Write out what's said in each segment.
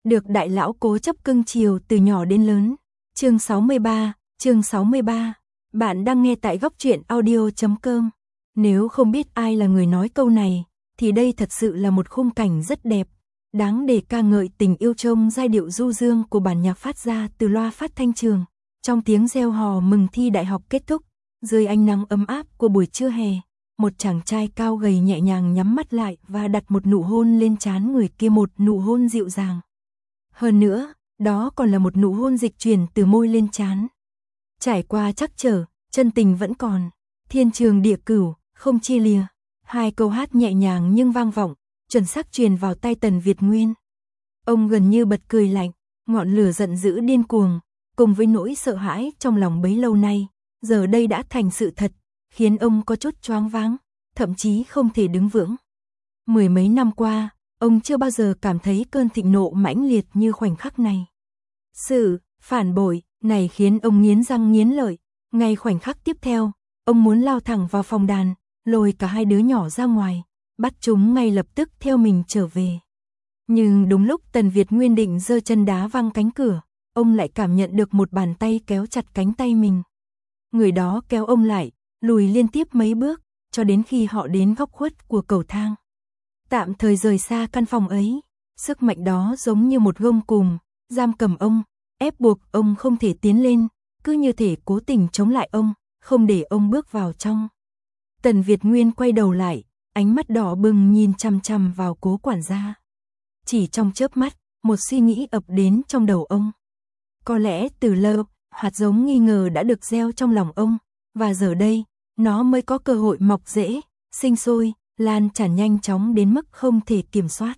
được đại lão Cố chấp cưng chiều từ nhỏ đến lớn. Chương 63. Bạn đang nghe tại góc truyện audio.com. Nếu không biết ai là người nói câu này, thì đây thật sự là một khung cảnh rất đẹp, đáng để ca ngợi tình yêu trong giai điệu du dương của bản nhạc phát ra từ loa phát thanh trường. Trong tiếng reo hò mừng thi đại học kết thúc, dưới ánh nắng ấm áp của buổi trưa hè, một chàng trai cao gầy nhẹ nhàng nhắm mắt lại và đặt một nụ hôn lên trán người kia, một nụ hôn dịu dàng. Hơn nữa, đó còn là một nụ hôn dịch chuyển từ môi lên trán. Trải qua trắc trở, chân tình vẫn còn, thiên trường địa cửu, không chia lìa. Hai câu hát nhẹ nhàng nhưng vang vọng, chuẩn xác truyền vào tai Tần Việt Nguyên. Ông gần như bật cười lạnh, ngọn lửa giận dữ điên cuồng, cùng với nỗi sợ hãi trong lòng bấy lâu nay, giờ đây đã thành sự thật, khiến ông có chút choáng váng, thậm chí không thể đứng vững. Mười mấy năm qua, ông chưa bao giờ cảm thấy cơn thịnh nộ mãnh liệt như khoảnh khắc này. Sự phản bội này khiến ông nghiến răng nghiến lợi. Ngay khoảnh khắc tiếp theo, ông muốn lao thẳng vào phòng đàn, lôi cả hai đứa nhỏ ra ngoài, bắt chúng ngay lập tức theo mình trở về. Nhưng đúng lúc Tần Việt Nguyên định giơ chân đá văng cánh cửa, ông lại cảm nhận được một bàn tay kéo chặt cánh tay mình. Người đó kéo ông lại, lùi liên tiếp mấy bước, cho đến khi họ đến góc khuất của cầu thang. Tạm thời rời xa căn phòng ấy, sức mạnh đó giống như một gông cùm, giam cầm ông, ép buộc ông không thể tiến lên, cứ như thể cố tình chống lại ông, không để ông bước vào trong. Tần Việt Nguyên quay đầu lại, ánh mắt đỏ bừng nhìn chằm chằm vào Cố quản gia. Chỉ trong chớp mắt, một suy nghĩ ập đến trong đầu ông. Có lẽ từ lâu, hạt giống nghi ngờ đã được gieo trong lòng ông, và giờ đây, nó mới có cơ hội mọc rễ, sinh sôi, lan tràn nhanh chóng đến mức không thể kiểm soát.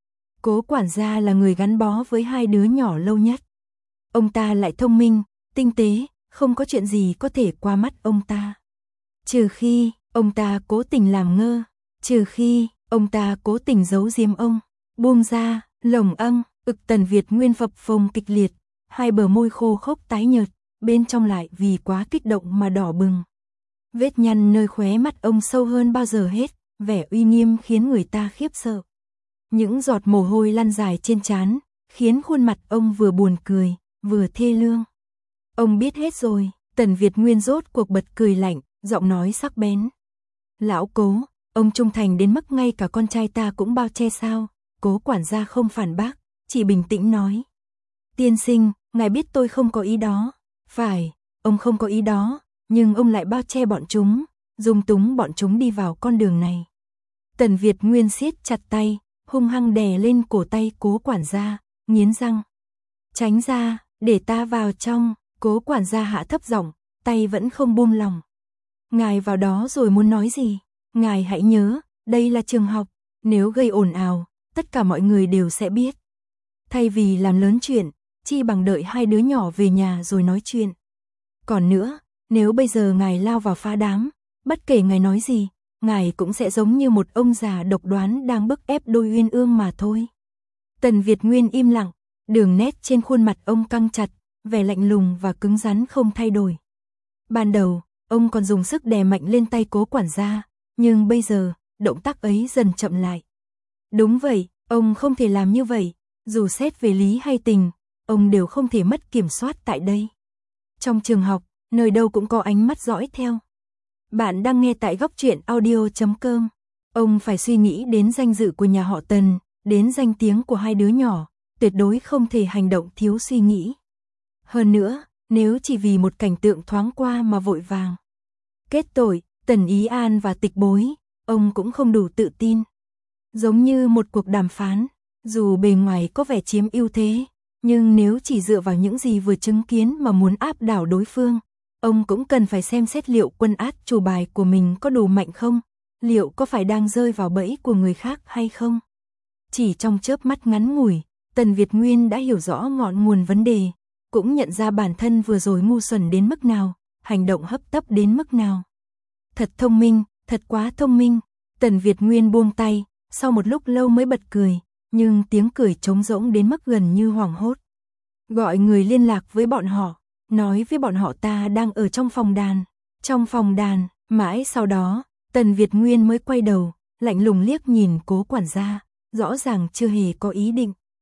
Cố quản gia là người gắn bó với hai đứa nhỏ lâu nhất. Ông ta lại thông minh, tinh tế, không có chuyện gì có thể qua mắt ông ta. Trừ khi, ông ta cố tình làm ngơ, trừ khi, ông ta cố tình giấu giếm ông, buông ra, lồng âng, Tần Việt Nguyên phập phồng kịch liệt, hai bờ môi khô khốc tái nhợt, bên trong lại vì quá kích động mà đỏ bừng. Vết nhăn nơi khóe mắt ông sâu hơn bao giờ hết, vẻ uy nghiêm khiến người ta khiếp sợ. Những giọt mồ hôi lăn dài trên trán, khiến khuôn mặt ông vừa buồn cười, vừa thê lương. Ông biết hết rồi, Tần Việt Nguyên rốt cuộc bật cười lạnh, giọng nói sắc bén. Lão Cố, ông trung thành đến mức ngay cả con trai ta cũng bao che sao? Cố quản gia không phản bác, chỉ bình tĩnh nói. Tiên sinh, ngài biết tôi không có ý đó. Phải, ông không có ý đó, nhưng ông lại bao che bọn chúng, dung túng bọn chúng đi vào con đường này. Tần Việt Nguyên siết chặt tay, hung hăng đè lên cổ tay Cố quản gia, nghiến răng. Tránh ra, để ta vào trong. Cố quản gia hạ thấp giọng, tay vẫn không buông lỏng. Ngài vào đó rồi muốn nói gì? Ngài hãy nhớ, đây là trường học, nếu gây ồn ào, tất cả mọi người đều sẽ biết. Thay vì làm lớn chuyện, chi bằng đợi hai đứa nhỏ về nhà rồi nói chuyện. Còn nữa, nếu bây giờ ngài lao vào phá đám, bất kể ngài nói gì, ngài cũng sẽ giống như một ông già độc đoán đang bức ép đôi uyên ương mà thôi. Tần Việt Nguyên im lặng, đường nét trên khuôn mặt ông căng chặt, vẻ lạnh lùng và cứng rắn không thay đổi. Ban đầu, ông còn dùng sức đè mạnh lên tay Cố quản gia, nhưng bây giờ, động tác ấy dần chậm lại. Đúng vậy, ông không thể làm như vậy, dù xét về lý hay tình, ông đều không thể mất kiểm soát tại đây. Trong trường học, nơi đâu cũng có ánh mắt dõi theo. Bạn đang nghe tại góc truyện audio.com. Ông phải suy nghĩ đến danh dự của nhà họ Tần, đến danh tiếng của hai đứa nhỏ, tuyệt đối không thể hành động thiếu suy nghĩ. Hơn nữa, nếu chỉ vì một cảnh tượng thoáng qua mà vội vàng kết tội Tần Ý An và Tịch Bối, ông cũng không đủ tự tin. Giống như một cuộc đàm phán, dù bề ngoài có vẻ chiếm ưu thế, nhưng nếu chỉ dựa vào những gì vừa chứng kiến mà muốn áp đảo đối phương, ông cũng cần phải xem xét liệu quân át chủ bài của mình có đủ mạnh không, liệu có phải đang rơi vào bẫy của người khác hay không. Chỉ trong chớp mắt ngắn ngủi, Tần Việt Nguyên đã hiểu rõ ngọn nguồn vấn đề, cũng nhận ra bản thân vừa rồi ngu xuẩn đến mức nào, hành động hấp tấp đến mức nào. Thật thông minh, thật quá thông minh. Tần Việt Nguyên buông tay, sau một lúc lâu mới bật cười, nhưng tiếng cười trống rỗng đến mức gần như hoảng hốt. Gọi người liên lạc với bọn họ, nói với bọn họ ta đang ở trong phòng đàn. Trong phòng đàn, mãi sau đó, Tần Việt Nguyên mới quay đầu, lạnh lùng liếc nhìn Cố quản gia, rõ ràng chưa hề có ý định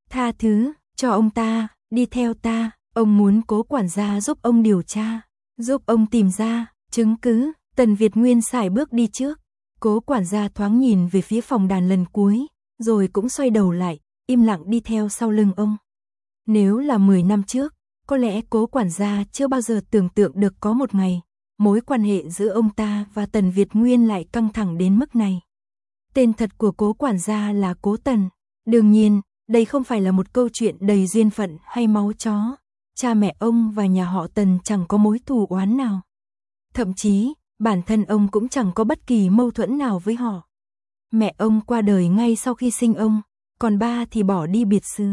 Tha thứ cho ông ta, đi theo ta, ông muốn Cố quản gia giúp ông điều tra, giúp ông tìm ra chứng cứ. Tần Việt Nguyên sải bước đi trước. Cố quản gia thoáng nhìn về phía phòng đàn lần cuối, rồi cũng xoay đầu lại, im lặng đi theo sau lưng ông. Nếu là 10 năm trước, có lẽ Cố quản gia chưa bao giờ tưởng tượng được có một ngày, mối quan hệ giữa ông ta và Tần Việt Nguyên lại căng thẳng đến mức này. Tên thật của Cố quản gia là Cố Tần. Đương nhiên, đây không phải là một câu chuyện đầy duyên phận hay máu chó. Cha mẹ ông và nhà họ Tần chẳng có mối thù oán nào. Thậm chí, bản thân ông cũng chẳng có bất kỳ mâu thuẫn nào với họ. Mẹ ông qua đời ngay sau khi sinh ông, còn ba thì bỏ đi biệt xứ.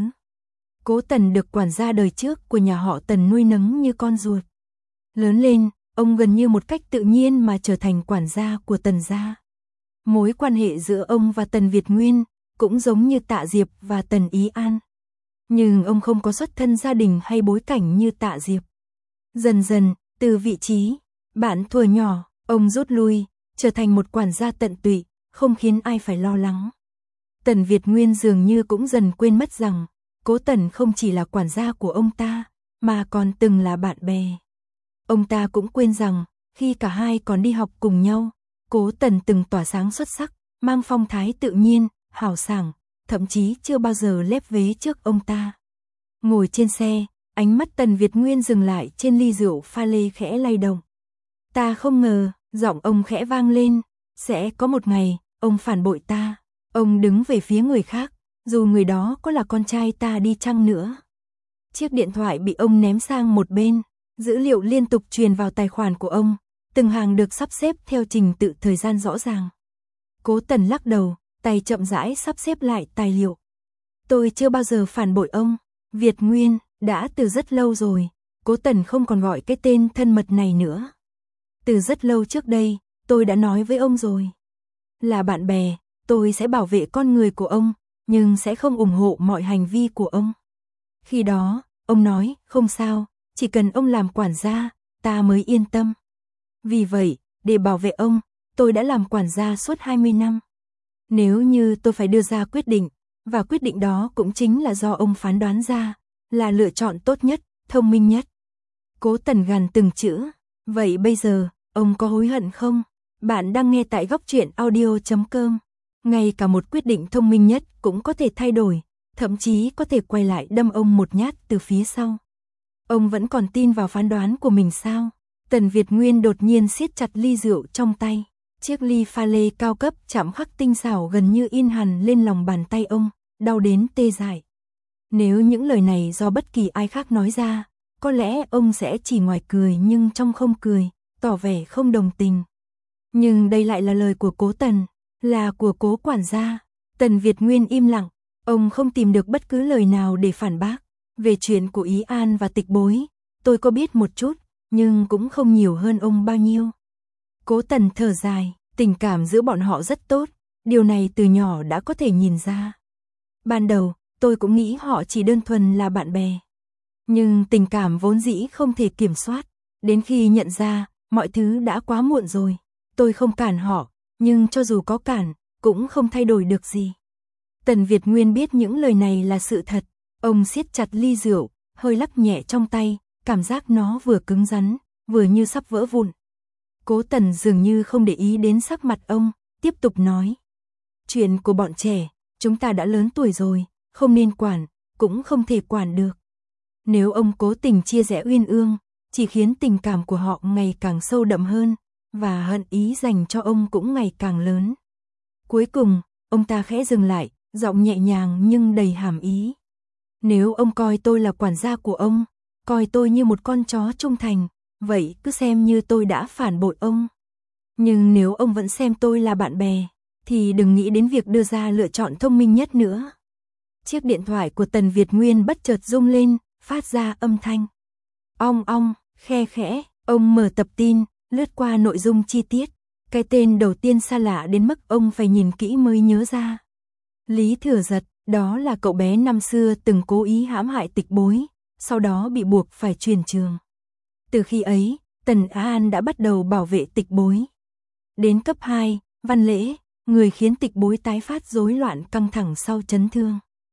Cố Tần được quản gia đời trước của nhà họ Tần nuôi nấng như con ruột. Lớn lên, ông gần như một cách tự nhiên mà trở thành quản gia của Tần gia. Mối quan hệ giữa ông và Tần Việt Nguyên cũng giống như Tạ Diệp và Tần Ý An. Nhưng ông không có xuất thân gia đình hay bối cảnh như Tạ Diệp. Dần dần, từ vị trí bạn thuở nhỏ, ông rút lui, trở thành một quản gia tận tụy, không khiến ai phải lo lắng. Tần Việt Nguyên dường như cũng dần quên mất rằng, Cố Tần không chỉ là quản gia của ông ta, mà còn từng là bạn bè. Ông ta cũng quên rằng, khi cả hai còn đi học cùng nhau, Cố Tần từng tỏa sáng xuất sắc, mang phong thái tự nhiên, hào sảng, thậm chí chưa bao giờ lép vế trước ông ta. Ngồi trên xe, ánh mắt Tần Việt Nguyên dừng lại trên ly rượu pha lê khẽ lay động. Ta không ngờ, giọng ông khẽ vang lên, sẽ có một ngày, ông phản bội ta, ông đứng về phía người khác, dù người đó có là con trai ta đi chăng nữa. Chiếc điện thoại bị ông ném sang một bên, dữ liệu liên tục truyền vào tài khoản của ông, từng hàng được sắp xếp theo trình tự thời gian rõ ràng. Cố Tần lắc đầu, tay chậm rãi sắp xếp lại tài liệu. Tôi chưa bao giờ phản bội ông, Việt Nguyên, đã từ rất lâu rồi, Cố Tần không còn gọi cái tên thân mật này nữa. Từ rất lâu trước đây, tôi đã nói với ông rồi. Là bạn bè, tôi sẽ bảo vệ con người của ông, nhưng sẽ không ủng hộ mọi hành vi của ông. Khi đó, ông nói, không sao, chỉ cần ông làm quản gia, ta mới yên tâm. Vì vậy, để bảo vệ ông, tôi đã làm quản gia suốt 20 năm. Nếu như tôi phải đưa ra quyết định, và quyết định đó cũng chính là do ông phán đoán ra, là lựa chọn tốt nhất, thông minh nhất. Cố Tần gằn từng chữ, vậy bây giờ, ông có hối hận không? Bạn đang nghe tại Góc Truyện Audio.com. Ngay cả một quyết định thông minh nhất cũng có thể thay đổi, thậm chí có thể quay lại đâm ông một nhát từ phía sau. Ông vẫn còn tin vào phán đoán của mình sao? Tần Việt Nguyên đột nhiên siết chặt ly rượu trong tay. Chiếc ly pha lê cao cấp chạm khắc tinh xảo gần như in hằn lên lòng bàn tay ông, đau đến tê dại. Nếu những lời này do bất kỳ ai khác nói ra, có lẽ ông sẽ chỉ ngoài cười nhưng trong không cười, tỏ vẻ không đồng tình. Nhưng đây lại là lời của Cố Tần, là của Cố quản gia. Tần Việt Nguyên im lặng, ông không tìm được bất cứ lời nào để phản bác. Về chuyện của Ý An và Tịch Bối, tôi có biết một chút, nhưng cũng không nhiều hơn ông bao nhiêu. Cố Tần thở dài, tình cảm giữa bọn họ rất tốt, điều này từ nhỏ đã có thể nhìn ra. Ban đầu, tôi cũng nghĩ họ chỉ đơn thuần là bạn bè. Nhưng tình cảm vốn dĩ không thể kiểm soát, đến khi nhận ra, mọi thứ đã quá muộn rồi. Tôi không cản họ, nhưng cho dù có cản, cũng không thay đổi được gì. Tần Việt Nguyên biết những lời này là sự thật, ông siết chặt ly rượu, hơi lắc nhẹ trong tay, cảm giác nó vừa cứng rắn, vừa như sắp vỡ vụn. Cố Tần dường như không để ý đến sắc mặt ông, tiếp tục nói. Chuyện của bọn trẻ, chúng ta đã lớn tuổi rồi, không nên quản, cũng không thể quản được. Nếu ông cố tình chia rẽ Uyên Ương, chỉ khiến tình cảm của họ ngày càng sâu đậm hơn, và hận ý dành cho ông cũng ngày càng lớn. Cuối cùng, ông ta khẽ dừng lại, giọng nhẹ nhàng nhưng đầy hàm ý. Nếu ông coi tôi là quản gia của ông, coi tôi như một con chó trung thành, vậy cứ xem như tôi đã phản bội ông. Nhưng nếu ông vẫn xem tôi là bạn bè, thì đừng nghĩ đến việc đưa ra lựa chọn thông minh nhất nữa. Chiếc điện thoại của Tần Việt Nguyên bất chợt rung lên, phát ra âm thanh. Ong ong, khe khẽ, ông mở tập tin, lướt qua nội dung chi tiết. Cái tên đầu tiên xa lạ đến mức ông phải nhìn kỹ mới nhớ ra. Lý Thừa Giật, đó là cậu bé năm xưa từng cố ý hãm hại Tịch Bối, sau đó bị buộc phải chuyển trường. Từ khi ấy, Tần Á An đã bắt đầu bảo vệ Tịch Bối. Đến cấp 2, Văn Lễ, người khiến Tịch Bối tái phát rối loạn căng thẳng sau chấn thương.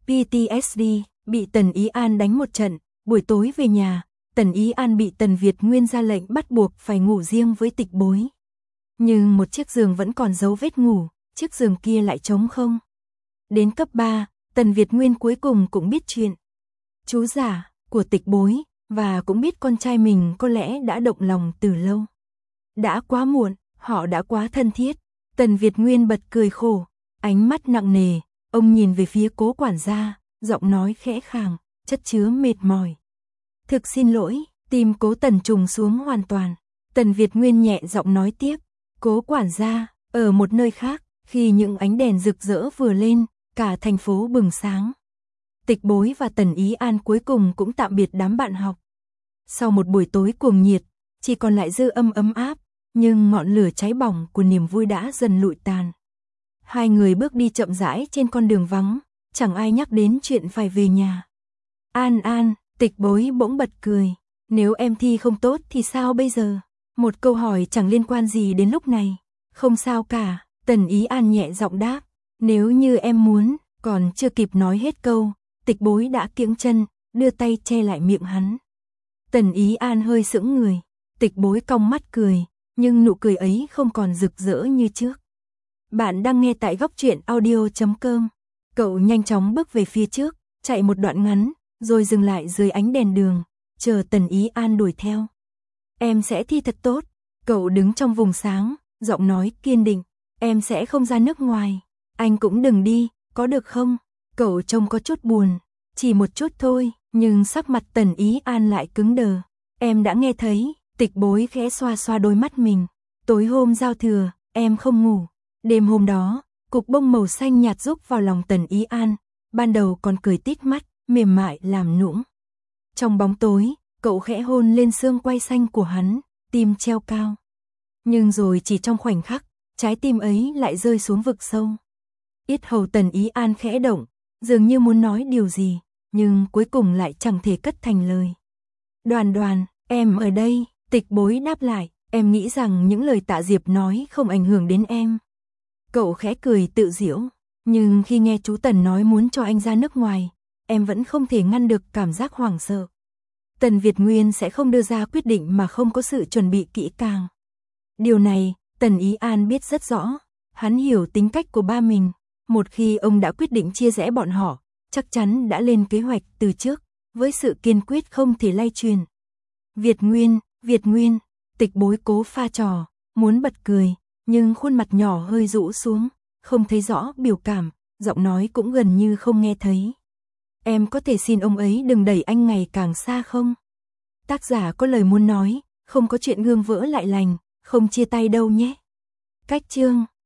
PTSD, bị Tần Ý An đánh một trận, buổi tối về nhà, Tần Ý An bị Tần Việt Nguyên ra lệnh bắt buộc phải ngủ riêng với Tịch Bối. Nhưng một chiếc giường vẫn còn dấu vết ngủ, chiếc giường kia lại trống không. Đến cấp 3, Tần Việt Nguyên cuối cùng cũng biết chuyện chú giả của Tịch Bối, và cũng biết con trai mình có lẽ đã động lòng từ lâu. Đã quá muộn, họ đã quá thân thiết. Tần Việt Nguyên bật cười khổ, ánh mắt nặng nề, ông nhìn về phía Cố quản gia, giọng nói khẽ khàng, chất chứa mệt mỏi. Thực xin lỗi, tim Cố Tần trùng xuống hoàn toàn. Tần Việt Nguyên nhẹ giọng nói tiếp, Cố quản gia, ở một nơi khác, khi những ánh đèn rực rỡ vừa lên, cả thành phố bừng sáng. Tịch Bối và Tần Ý An cuối cùng cũng tạm biệt đám bạn học. Sau một buổi tối cuồng nhiệt, chỉ còn lại dư âm ấm áp, nhưng ngọn lửa cháy bỏng của niềm vui đã dần lụi tàn. Hai người bước đi chậm rãi trên con đường vắng, chẳng ai nhắc đến chuyện phải về nhà. An An, Tịch Bối bỗng bật cười, nếu em thi không tốt thì sao bây giờ? Một câu hỏi chẳng liên quan gì đến lúc này. Không sao cả, Tần Ý An nhẹ giọng đáp, nếu như em muốn. Còn chưa kịp nói hết câu, Tịch Bối đã kiễng chân, đưa tay che lại miệng hắn. Tần Ý An hơi sững người, Tịch Bối cong mắt cười, nhưng nụ cười ấy không còn rực rỡ như trước. Bạn đang nghe tại góc truyện audio.com. Cậu nhanh chóng bước về phía trước, chạy một đoạn ngắn, rồi dừng lại dưới ánh đèn đường, chờ Tần Ý An đuổi theo. Em sẽ thi thật tốt. Cậu đứng trong vùng sáng, giọng nói kiên định, em sẽ không ra nước ngoài. Anh cũng đừng đi, có được không? Cậu trông có chút buồn, chỉ một chút thôi, nhưng sắc mặt Tần Ý An lại cứng đờ. Em đã nghe thấy. Tịch Bối khẽ xoa xoa đôi mắt mình. Tối hôm giao thừa, em không ngủ. Đêm hôm đó, cục bông màu xanh nhạt rúc vào lòng Tần Ý An, ban đầu còn cười tít mắt, mềm mại làm nũng. Trong bóng tối, cậu khẽ hôn lên xương quai xanh của hắn, tim treo cao. Nhưng rồi chỉ trong khoảnh khắc, trái tim ấy lại rơi xuống vực sâu. Yết hầu Tần Ý An khẽ động, dường như muốn nói điều gì, nhưng cuối cùng lại chẳng thể cất thành lời. Đoàn Đoàn, em ở đây. Tịch Bối đáp lại, em nghĩ rằng những lời Tạ Diệp nói không ảnh hưởng đến em. Cậu khẽ cười tự giễu, nhưng khi nghe chú Tần nói muốn cho anh ra nước ngoài, em vẫn không thể ngăn được cảm giác hoảng sợ. Tần Việt Nguyên sẽ không đưa ra quyết định mà không có sự chuẩn bị kỹ càng. Điều này, Tần Ý An biết rất rõ, hắn hiểu tính cách của ba mình, một khi ông đã quyết định chia rẽ bọn họ, chắc chắn đã lên kế hoạch từ trước, với sự kiên quyết không thể lay truyền. Việt Nguyên, Tịch Bối cố pha trò, muốn bật cười, nhưng khuôn mặt nhỏ hơi rũ xuống, không thấy rõ biểu cảm, giọng nói cũng gần như không nghe thấy. Em có thể xin ông ấy đừng đẩy anh ngày càng xa không? Tác giả có lời muốn nói, không có chuyện gương vỡ lại lành, không chia tay đâu nhé. Cách chương